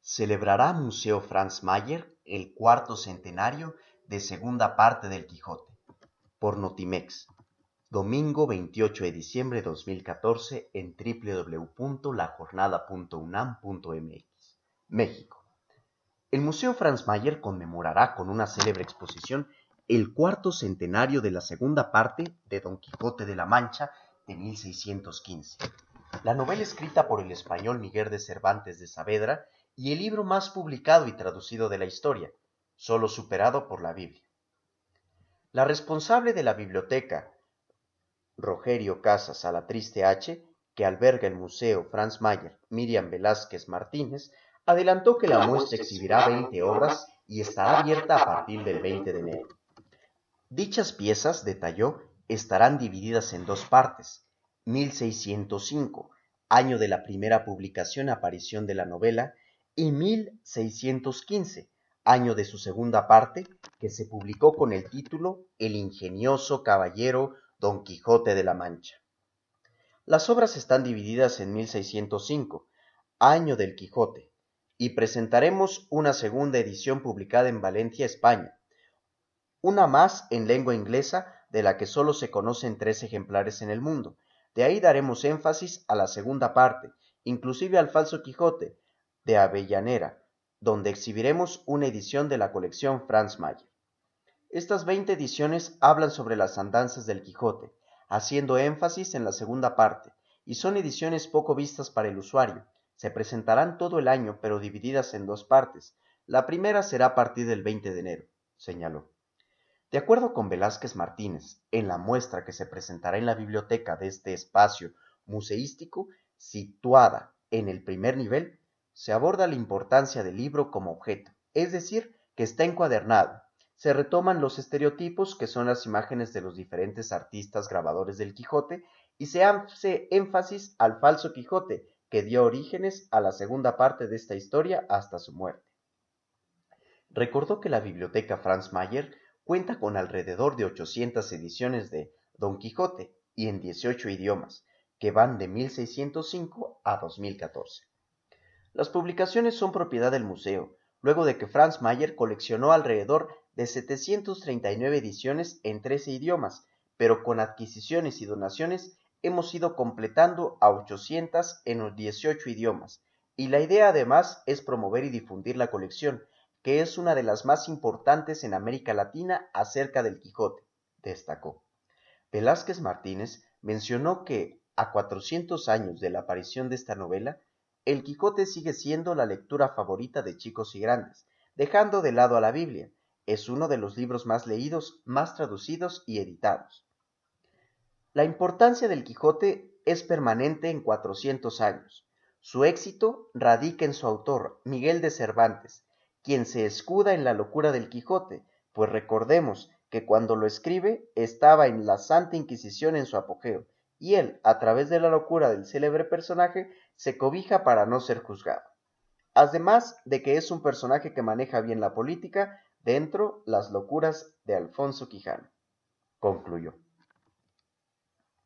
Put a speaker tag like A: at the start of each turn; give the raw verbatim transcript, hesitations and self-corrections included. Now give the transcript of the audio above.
A: Celebrará Museo Franz Mayer el cuarto centenario de segunda parte del Quijote, por Notimex, domingo veintiocho de diciembre de dos mil catorce en doble u doble u doble u punto la jornada punto unam punto m x, México. El Museo Franz Mayer conmemorará con una célebre exposición el cuarto centenario de la segunda parte de Don Quijote de la Mancha de mil seiscientos quince, la novela escrita por el español Miguel de Cervantes de Saavedra y el libro más publicado y traducido de la historia, solo superado por la Biblia. La responsable de la biblioteca, Rogerio Casas Alatriste H., que alberga el Museo Franz Mayer, Miriam Velázquez Martínez, adelantó que la muestra exhibirá veinte obras y estará abierta a partir del veinte de enero. Dichas piezas, detalló, estarán divididas en dos partes: mil seiscientos cinco, año de la primera publicación aparición de la novela, y mil seiscientos quince, año de su segunda parte, que se publicó con el título El ingenioso caballero Don Quijote de la Mancha. Las obras están divididas en mil seiscientos cinco, año del Quijote, y presentaremos una segunda edición publicada en Valencia, España, una más en lengua inglesa, de la que solo se conocen tres ejemplares en el mundo. De ahí daremos énfasis a la segunda parte, inclusive al falso Quijote, de Avellaneda, donde exhibiremos una edición de la colección Franz Mayer. Estas veinte ediciones hablan sobre las andanzas del Quijote, haciendo énfasis en la segunda parte, y son ediciones poco vistas para el usuario. Se presentarán todo el año, pero divididas en dos partes. La primera será a partir del veinte de enero, señaló. De acuerdo con Velázquez Martínez, en la muestra que se presentará en la biblioteca de este espacio museístico, situada en el primer nivel, se aborda la importancia del libro como objeto, es decir, que está encuadernado. Se retoman los estereotipos, que son las imágenes de los diferentes artistas grabadores del Quijote, y se hace énfasis al falso Quijote, que dio orígenes a la segunda parte de esta historia hasta su muerte. Recordó que la biblioteca Franz Mayer cuenta con alrededor de ochocientas ediciones de Don Quijote y en dieciocho idiomas, que van de mil seiscientos cinco a dos mil catorce. Las publicaciones son propiedad del museo, luego de que Franz Mayer coleccionó alrededor de setecientas treinta y nueve ediciones en trece idiomas, pero con adquisiciones y donaciones hemos ido completando a ochocientas en los dieciocho idiomas, y la idea además es promover y difundir la colección, que es una de las más importantes en América Latina acerca del Quijote, destacó. Velázquez Martínez mencionó que, a cuatrocientos años de la aparición de esta novela, el Quijote sigue siendo la lectura favorita de chicos y grandes, dejando de lado a la Biblia. Es uno de los libros más leídos, más traducidos y editados. La importancia del Quijote es permanente en cuatrocientos años. Su éxito radica en su autor, Miguel de Cervantes, quien se escuda en la locura del Quijote, pues recordemos que cuando lo escribe estaba en la Santa Inquisición en su apogeo, y él, a través de la locura del célebre personaje, se cobija para no ser juzgado. Además de que es un personaje que maneja bien la política dentro las locuras de Alfonso Quijano, concluyó.